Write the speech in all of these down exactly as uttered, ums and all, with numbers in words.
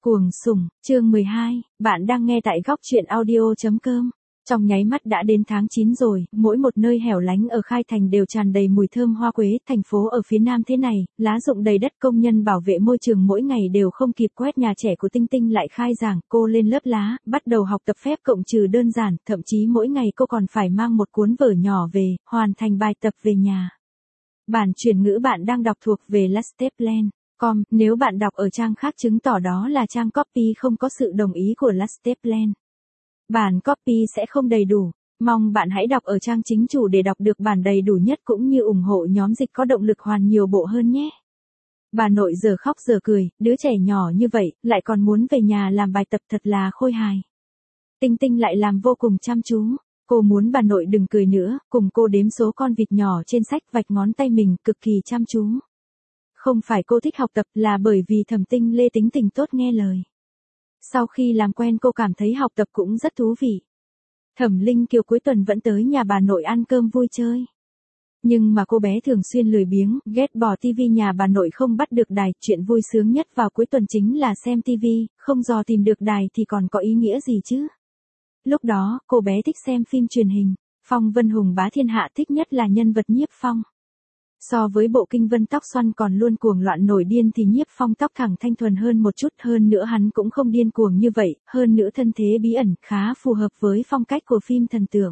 Cuồng sủng, chương mười hai, bạn đang nghe tại góc truyện audio chấm com. Trong nháy mắt đã đến tháng chín rồi, mỗi một nơi hẻo lánh ở Khai Thành đều tràn đầy mùi thơm hoa quế, thành phố ở phía nam thế này, lá rụng đầy đất, công nhân bảo vệ môi trường mỗi ngày đều không kịp quét. Nhà trẻ của Tinh Tinh lại khai giảng, cô lên lớp lá, bắt đầu học tập phép cộng trừ đơn giản, thậm chí mỗi ngày cô còn phải mang một cuốn vở nhỏ về, hoàn thành bài tập về nhà. Bản chuyển ngữ bạn đang đọc thuộc về Lasteplan. Com, nếu bạn đọc ở trang khác chứng tỏ đó là trang copy không có sự đồng ý của Lasteplan. Bản copy sẽ không đầy đủ, mong bạn hãy đọc ở trang chính chủ để đọc được bản đầy đủ nhất cũng như ủng hộ nhóm dịch có động lực hoàn nhiều bộ hơn nhé. Bà nội giờ khóc giờ cười, đứa trẻ nhỏ như vậy, lại còn muốn về nhà làm bài tập thật là khôi hài. Tinh Tinh lại làm vô cùng chăm chú. Cô muốn bà nội đừng cười nữa, cùng cô đếm số con vịt nhỏ trên sách, vạch ngón tay mình, cực kỳ chăm chú. Không phải cô thích học tập, là bởi vì Thẩm Tinh Lê tính tình tốt nghe lời. Sau khi làm quen cô cảm thấy học tập cũng rất thú vị. Thẩm Linh Kiều cuối tuần vẫn tới nhà bà nội ăn cơm vui chơi. Nhưng mà cô bé thường xuyên lười biếng, ghét bỏ tivi, nhà bà nội không bắt được đài, chuyện vui sướng nhất vào cuối tuần chính là xem tivi, không dò tìm được đài thì còn có ý nghĩa gì chứ. Lúc đó, cô bé thích xem phim truyền hình, Phong Vân Hùng bá thiên hạ, thích nhất là nhân vật Nhiếp Phong. So với bộ Kinh Vân tóc xoăn còn luôn cuồng loạn nổi điên thì Nhiếp Phong tóc thẳng thanh thuần hơn một chút, hơn nữa hắn cũng không điên cuồng như vậy, hơn nữa thân thế bí ẩn, khá phù hợp với phong cách của phim thần tượng.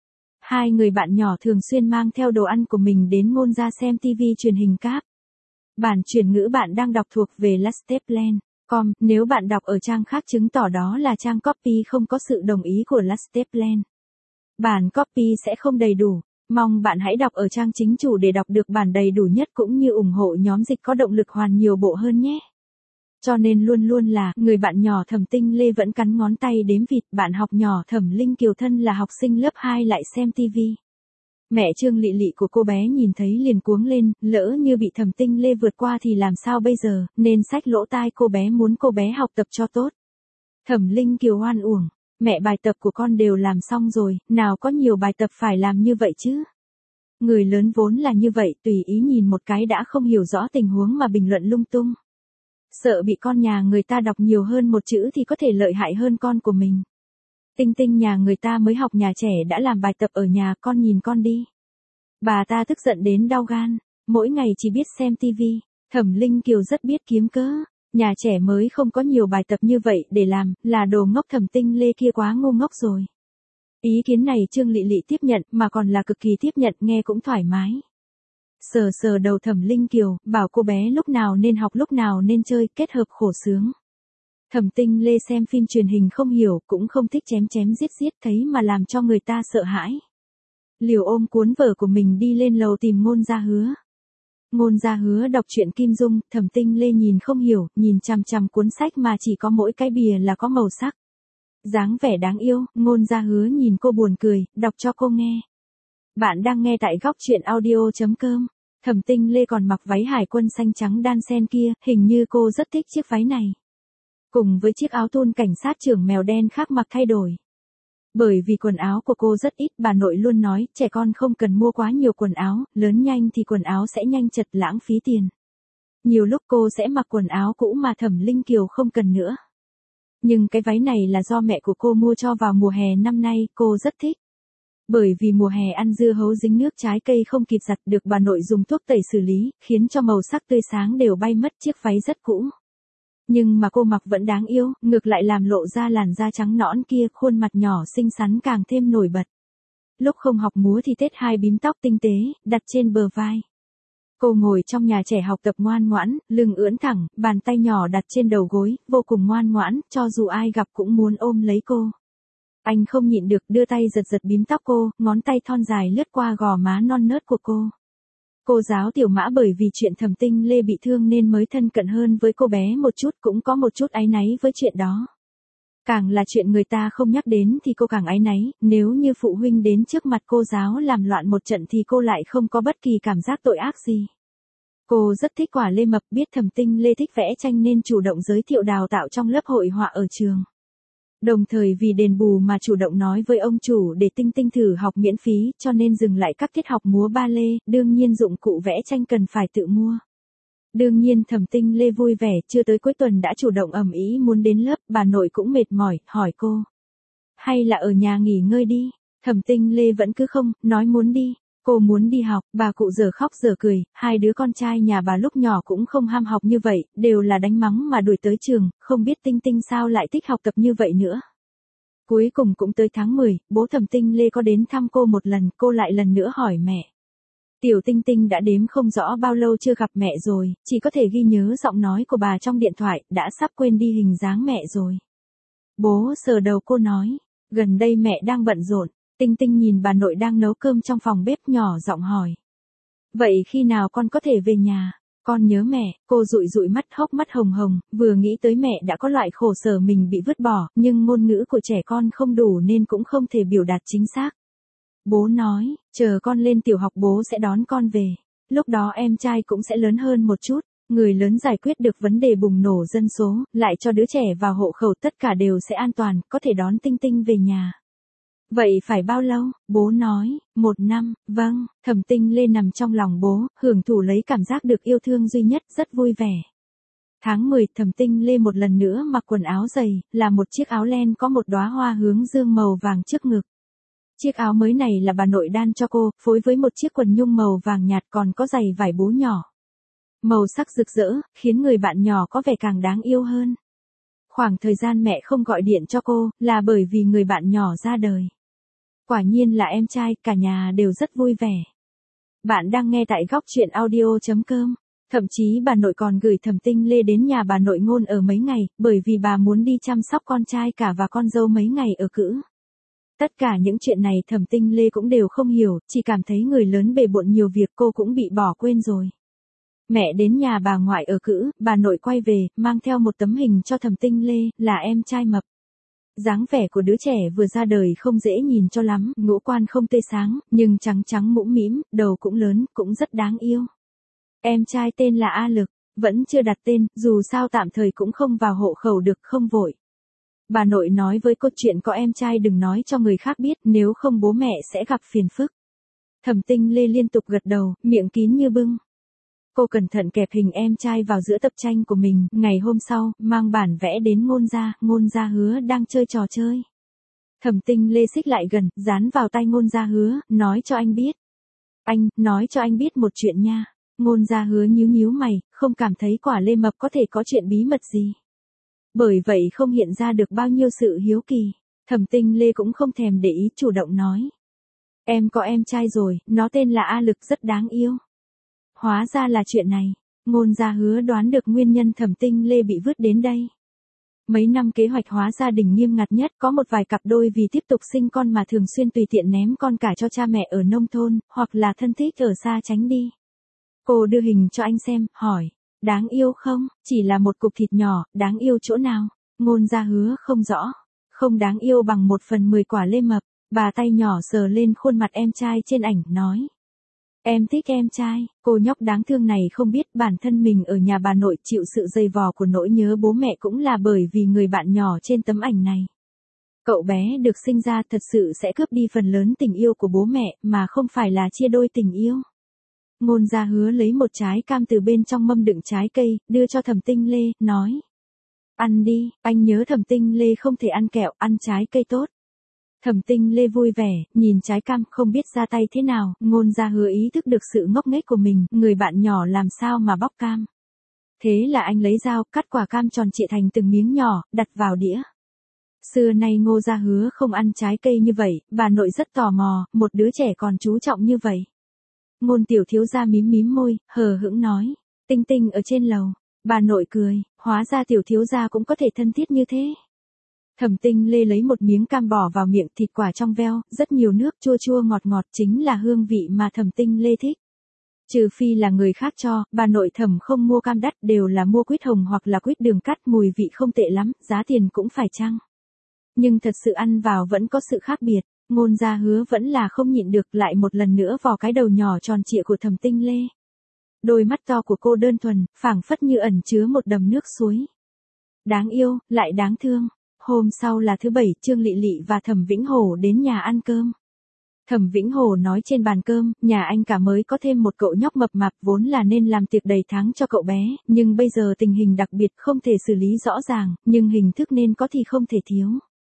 Hai người bạn nhỏ thường xuyên mang theo đồ ăn của mình đến Ngôn Gia xem tivi truyền hình cáp. Bản chuyển ngữ bạn đang đọc thuộc về Lasteplan. Com, nếu bạn đọc ở trang khác chứng tỏ đó là trang copy không có sự đồng ý của Lasteplan. Bản copy sẽ không đầy đủ, mong bạn hãy đọc ở trang chính chủ để đọc được bản đầy đủ nhất cũng như ủng hộ nhóm dịch có động lực hoàn nhiều bộ hơn nhé. Cho nên luôn luôn là, người bạn nhỏ Thẩm Tinh Lê vẫn cắn ngón tay đếm vịt, bạn học nhỏ Thẩm Linh Kiều thân là học sinh lớp hai lại xem tivi. Mẹ Trương Lị Lị của cô bé nhìn thấy liền cuống lên, lỡ như bị Thẩm Tinh Lê vượt qua thì làm sao bây giờ, nên xách lỗ tai cô bé muốn cô bé học tập cho tốt. Thẩm Linh Kiều oan uổng, mẹ bài tập của con đều làm xong rồi, nào có nhiều bài tập phải làm như vậy chứ. Người lớn vốn là như vậy, tùy ý nhìn một cái đã không hiểu rõ tình huống mà bình luận lung tung. Sợ bị con nhà người ta đọc nhiều hơn một chữ thì có thể lợi hại hơn con của mình. Tinh Tinh nhà người ta mới học nhà trẻ đã làm bài tập ở nhà, con nhìn con đi. Bà ta tức giận đến đau gan, mỗi ngày chỉ biết xem tivi. Thẩm Linh Kiều rất biết kiếm cớ, nhà trẻ mới không có nhiều bài tập như vậy để làm, là đồ ngốc. Thẩm Tinh Lê kia quá ngu ngốc rồi. Ý kiến này Trương Lị Lị tiếp nhận, mà còn là cực kỳ tiếp nhận, nghe cũng thoải mái. Sờ sờ đầu Thẩm Linh Kiều, bảo cô bé lúc nào nên học lúc nào nên chơi, kết hợp khổ sướng. Thẩm Tinh Lê xem phim truyền hình không hiểu, cũng không thích chém chém giết giết, thấy mà làm cho người ta sợ hãi. Liều ôm cuốn vở của mình đi lên lầu tìm Ngôn Gia Hứa. Ngôn Gia Hứa đọc truyện Kim Dung, Thẩm Tinh Lê nhìn không hiểu, nhìn chằm chằm cuốn sách mà chỉ có mỗi cái bìa là có màu sắc. Dáng vẻ đáng yêu, Ngôn Gia Hứa nhìn cô buồn cười, đọc cho cô nghe. Bạn đang nghe tại góc truyện audio chấm com. Thẩm Tinh Lê còn mặc váy hải quân xanh trắng đan sen kia, hình như cô rất thích chiếc váy này. Cùng với chiếc áo thun cảnh sát trưởng mèo đen khác mặc thay đổi. Bởi vì quần áo của cô rất ít, bà nội luôn nói, trẻ con không cần mua quá nhiều quần áo, lớn nhanh thì quần áo sẽ nhanh chật, lãng phí tiền. Nhiều lúc cô sẽ mặc quần áo cũ mà Thẩm Linh Kiều không cần nữa. Nhưng cái váy này là do mẹ của cô mua cho vào mùa hè năm nay, cô rất thích. Bởi vì mùa hè ăn dưa hấu dính nước trái cây không kịp giặt, được bà nội dùng thuốc tẩy xử lý, khiến cho màu sắc tươi sáng đều bay mất, chiếc váy rất cũ. Nhưng mà cô mặc vẫn đáng yêu, ngược lại làm lộ ra làn da trắng nõn kia, khuôn mặt nhỏ xinh xắn càng thêm nổi bật. Lúc không học múa thì tết hai bím tóc tinh tế, đặt trên bờ vai. Cô ngồi trong nhà trẻ học tập ngoan ngoãn, lưng ưỡn thẳng, bàn tay nhỏ đặt trên đầu gối, vô cùng ngoan ngoãn, cho dù ai gặp cũng muốn ôm lấy cô. Anh không nhịn được, đưa tay giật giật bím tóc cô, ngón tay thon dài lướt qua gò má non nớt của cô. Cô giáo Tiểu Mã bởi vì chuyện Thẩm Tinh Lê bị thương nên mới thân cận hơn với cô bé một chút, cũng có một chút áy náy với chuyện đó. Càng là chuyện người ta không nhắc đến thì cô càng áy náy, nếu như phụ huynh đến trước mặt cô giáo làm loạn một trận thì cô lại không có bất kỳ cảm giác tội ác gì. Cô rất thích Quả Lê Mập, biết Thẩm Tinh Lê thích vẽ tranh nên chủ động giới thiệu đào tạo trong lớp hội họa ở trường. Đồng thời vì đền bù mà chủ động nói với ông chủ để Tinh Tinh thử học miễn phí, cho nên dừng lại các tiết học múa ba lê, đương nhiên dụng cụ vẽ tranh cần phải tự mua. Đương nhiên Thẩm Tinh Lê vui vẻ, chưa tới cuối tuần đã chủ động ầm ĩ muốn đến lớp, bà nội cũng mệt mỏi, hỏi cô. Hay là ở nhà nghỉ ngơi đi? Thẩm Tinh Lê vẫn cứ không, nói muốn đi. Cô muốn đi học, bà cụ giờ khóc giờ cười, hai đứa con trai nhà bà lúc nhỏ cũng không ham học như vậy, đều là đánh mắng mà đuổi tới trường, không biết Tinh Tinh sao lại thích học tập như vậy nữa. Cuối cùng cũng tới tháng mười, bố Thẩm Tinh Lê có đến thăm cô một lần, cô lại lần nữa hỏi mẹ. Tiểu Tinh Tinh đã đếm không rõ bao lâu chưa gặp mẹ rồi, chỉ có thể ghi nhớ giọng nói của bà trong điện thoại, đã sắp quên đi hình dáng mẹ rồi. Bố sờ đầu cô nói, gần đây mẹ đang bận rộn. Tinh Tinh nhìn bà nội đang nấu cơm trong phòng bếp nhỏ giọng hỏi. Vậy khi nào con có thể về nhà? Con nhớ mẹ, cô dụi dụi mắt hốc mắt hồng hồng, vừa nghĩ tới mẹ đã có loại khổ sở mình bị vứt bỏ, nhưng ngôn ngữ của trẻ con không đủ nên cũng không thể biểu đạt chính xác. Bố nói, chờ con lên tiểu học bố sẽ đón con về. Lúc đó em trai cũng sẽ lớn hơn một chút, người lớn giải quyết được vấn đề bùng nổ dân số, lại cho đứa trẻ vào hộ khẩu tất cả đều sẽ an toàn, có thể đón Tinh Tinh về nhà. Vậy phải bao lâu? Bố nói, một năm, vâng, Thẩm Tinh Lê nằm trong lòng bố, hưởng thụ lấy cảm giác được yêu thương duy nhất, rất vui vẻ. Tháng mười, Thẩm Tinh Lê một lần nữa mặc quần áo dày, là một chiếc áo len có một đóa hoa hướng dương màu vàng trước ngực. Chiếc áo mới này là bà nội đan cho cô, phối với một chiếc quần nhung màu vàng nhạt còn có giày vải bố nhỏ. Màu sắc rực rỡ, khiến người bạn nhỏ có vẻ càng đáng yêu hơn. Khoảng thời gian mẹ không gọi điện cho cô, là bởi vì người bạn nhỏ ra đời. Quả nhiên là em trai, cả nhà đều rất vui vẻ. Bạn đang nghe tại góc truyện audio chấm com. Thậm chí bà nội còn gửi Thẩm Tinh Lê đến nhà bà nội Ngôn ở mấy ngày, bởi vì bà muốn đi chăm sóc con trai cả và con dâu mấy ngày ở cữ. Tất cả những chuyện này Thẩm Tinh Lê cũng đều không hiểu, chỉ cảm thấy người lớn bề bộn nhiều việc cô cũng bị bỏ quên rồi. Mẹ đến nhà bà ngoại ở cữ, bà nội quay về, mang theo một tấm hình cho Thẩm Tinh Lê, là em trai mập. Dáng vẻ của đứa trẻ vừa ra đời không dễ nhìn cho lắm, ngũ quan không tươi sáng, nhưng trắng trắng mũm mĩm, đầu cũng lớn, cũng rất đáng yêu. Em trai tên là A Lực, vẫn chưa đặt tên, dù sao tạm thời cũng không vào hộ khẩu được, không vội. Bà nội nói với cô chuyện có em trai đừng nói cho người khác biết, nếu không bố mẹ sẽ gặp phiền phức. Thẩm Tinh Lê liên tục gật đầu, miệng kín như bưng. Cô cẩn thận kẹp hình em trai vào giữa tập tranh của mình, ngày hôm sau, mang bản vẽ đến Ngôn gia, Ngôn gia Hứa đang chơi trò chơi. Thẩm Tinh Lê xích lại gần, dán vào tai Ngôn gia Hứa, nói cho anh biết. Anh, nói cho anh biết một chuyện nha. Ngôn gia Hứa nhíu nhíu mày, không cảm thấy quả lê mập có thể có chuyện bí mật gì. Bởi vậy không hiện ra được bao nhiêu sự hiếu kỳ. Thẩm Tinh Lê cũng không thèm để ý, chủ động nói. Em có em trai rồi, nó tên là A Lực, rất đáng yêu. Hóa ra là chuyện này. Ngôn gia Hứa đoán được nguyên nhân Thẩm Tinh Lê bị vứt đến đây. Mấy năm kế hoạch hóa gia đình nghiêm ngặt nhất, có một vài cặp đôi vì tiếp tục sinh con mà thường xuyên tùy tiện ném con cả cho cha mẹ ở nông thôn, hoặc là thân thích ở xa tránh đi. Cô đưa hình cho anh xem, hỏi, đáng yêu không? Chỉ là một cục thịt nhỏ, đáng yêu chỗ nào? Ngôn gia Hứa không rõ. Không đáng yêu bằng một phần mười quả lê mập. Bà tay nhỏ sờ lên khuôn mặt em trai trên ảnh, nói. Em thích em trai. Cô nhóc đáng thương này không biết bản thân mình ở nhà bà nội chịu sự dày vò của nỗi nhớ bố mẹ cũng là bởi vì người bạn nhỏ trên tấm ảnh này. Cậu bé được sinh ra thật sự sẽ cướp đi phần lớn tình yêu của bố mẹ, mà không phải là chia đôi tình yêu. Ngôn gia Hứa lấy một trái cam từ bên trong mâm đựng trái cây, đưa cho Thẩm Tinh Lê, nói. Ăn đi, anh nhớ Thẩm Tinh Lê không thể ăn kẹo, ăn trái cây tốt. Thẩm Tinh Lê vui vẻ, nhìn trái cam, không biết ra tay thế nào, Ngôn gia Hứa ý thức được sự ngốc nghếch của mình, người bạn nhỏ làm sao mà bóc cam. Thế là anh lấy dao, cắt quả cam tròn trịa thành từng miếng nhỏ, đặt vào đĩa. Xưa nay Ngô gia Hứa không ăn trái cây như vậy, bà nội rất tò mò, một đứa trẻ còn chú trọng như vậy. Ngôn tiểu thiếu gia mím mím môi, hờ hững nói, Tinh Tinh ở trên lầu. Bà nội cười, hóa ra tiểu thiếu gia cũng có thể thân thiết như thế. Thẩm Tinh Lê lấy một miếng cam bỏ vào miệng, thịt quả trong veo, rất nhiều nước, chua chua ngọt ngọt, chính là hương vị mà Thẩm Tinh Lê thích. Trừ phi là người khác cho, bà nội Thẩm không mua cam đắt, đều là mua quýt hồng hoặc là quýt đường cắt, mùi vị không tệ lắm, giá tiền cũng phải chăng. Nhưng thật sự ăn vào vẫn có sự khác biệt. Ngôn gia Hứa vẫn là không nhịn được, lại một lần nữa vò cái đầu nhỏ tròn trịa của Thẩm Tinh Lê. Đôi mắt to của cô đơn thuần, phảng phất như ẩn chứa một đầm nước suối. Đáng yêu, lại đáng thương. Hôm sau là thứ bảy, Trương Lị Lị và Thẩm Vĩnh Hổ đến nhà ăn cơm. Thẩm Vĩnh Hồ nói trên bàn cơm, nhà anh cả mới có thêm một cậu nhóc mập mạp vốn là nên làm tiệc đầy tháng cho cậu bé, nhưng bây giờ tình hình đặc biệt không thể xử lý rõ ràng, nhưng hình thức nên có thì không thể thiếu.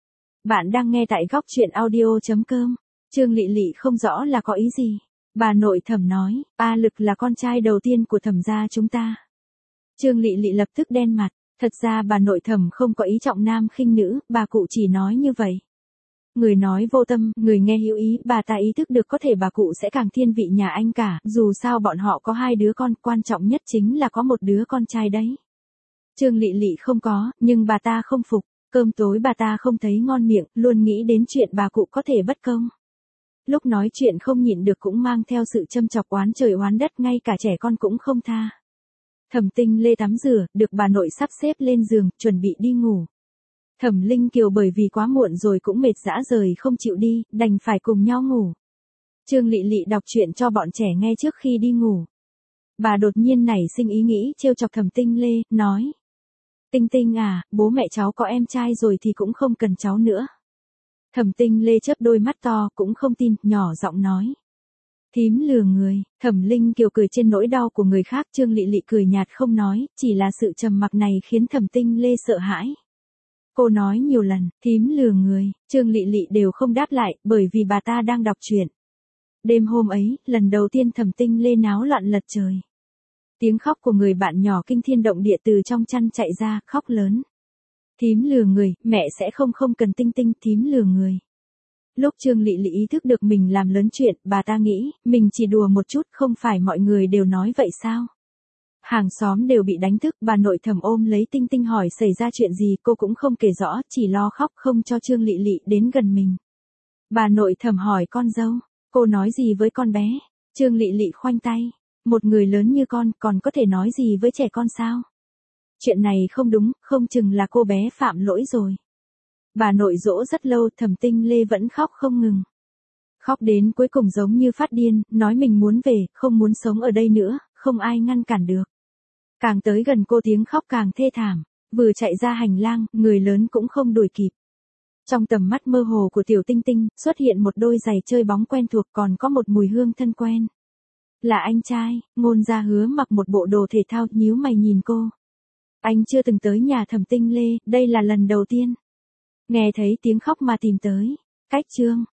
Bạn đang nghe tại góc truyện audio.com. Trương Lị Lị không rõ là có ý gì. Bà nội Thẩm nói, A Lực là con trai đầu tiên của Thẩm gia chúng ta. Trương Lị Lị lập tức đen mặt, thật ra bà nội Thẩm không có ý trọng nam khinh nữ, bà cụ chỉ nói như vậy. Người nói vô tâm, người nghe hữu ý, bà ta ý thức được có thể bà cụ sẽ càng thiên vị nhà anh cả, dù sao bọn họ có hai đứa con, quan trọng nhất chính là có một đứa con trai đấy. Trương Lị Lị không có, nhưng bà ta không phục, cơm tối bà ta không thấy ngon miệng, luôn nghĩ đến chuyện bà cụ có thể bất công. Lúc nói chuyện không nhịn được cũng mang theo sự châm chọc oán trời oán đất, ngay cả trẻ con cũng không tha. Thẩm Tinh Lê tắm rửa, được bà nội sắp xếp lên giường, chuẩn bị đi ngủ. Thẩm Linh Kiều bởi vì quá muộn rồi cũng mệt dã rời không chịu đi, đành phải cùng nhau ngủ. Trương Lị Lị đọc truyện cho bọn trẻ nghe trước khi đi ngủ. Bà đột nhiên nảy sinh ý nghĩ trêu chọc Thẩm Tinh Lê, nói. Tinh Tinh à, bố mẹ cháu có em trai rồi thì cũng không cần cháu nữa. Thẩm Tinh Lê chớp đôi mắt to, cũng không tin, nhỏ giọng nói. Thím lừa người. Thẩm Linh Kiều cười trên nỗi đau của người khác, Trương Lị Lị cười nhạt không nói, chỉ là sự trầm mặc này khiến Thẩm Tinh Lê sợ hãi. Cô nói nhiều lần, thím lừa người, Trương Lị Lị đều không đáp lại, bởi vì bà ta đang đọc truyện. Đêm hôm ấy, lần đầu tiên Thẩm Tinh Lê náo loạn lật trời. Tiếng khóc của người bạn nhỏ kinh thiên động địa từ trong chăn chạy ra, khóc lớn. Thím lừa người, mẹ sẽ không không cần Tinh Tinh, thím lừa người. Lúc Trương Lị Lị ý thức được mình làm lớn chuyện, bà ta nghĩ, mình chỉ đùa một chút, không phải mọi người đều nói vậy sao? Hàng xóm đều bị đánh thức, bà nội Thẩm ôm lấy Tinh Tinh hỏi xảy ra chuyện gì, cô cũng không kể rõ, chỉ lo khóc không cho Trương Lị Lị đến gần mình. Bà nội Thẩm hỏi con dâu, cô nói gì với con bé? Trương Lị Lị khoanh tay, một người lớn như con còn có thể nói gì với trẻ con sao? Chuyện này không đúng, không chừng là cô bé phạm lỗi rồi. Bà nội dỗ rất lâu, Thẩm Tinh Lê vẫn khóc không ngừng. Khóc đến cuối cùng giống như phát điên, nói mình muốn về, không muốn sống ở đây nữa, không ai ngăn cản được. Càng tới gần cô tiếng khóc càng thê thảm, vừa chạy ra hành lang, người lớn cũng không đuổi kịp. Trong tầm mắt mơ hồ của Tiểu Tinh Tinh, xuất hiện một đôi giày chơi bóng quen thuộc, còn có một mùi hương thân quen. Là anh trai. Ngôn Gia Hứa mặc một bộ đồ thể thao, nhíu mày nhìn cô. Anh chưa từng tới nhà Thẩm Tinh Lê, đây là lần đầu tiên. Nghe thấy tiếng khóc mà tìm tới. Cách chương.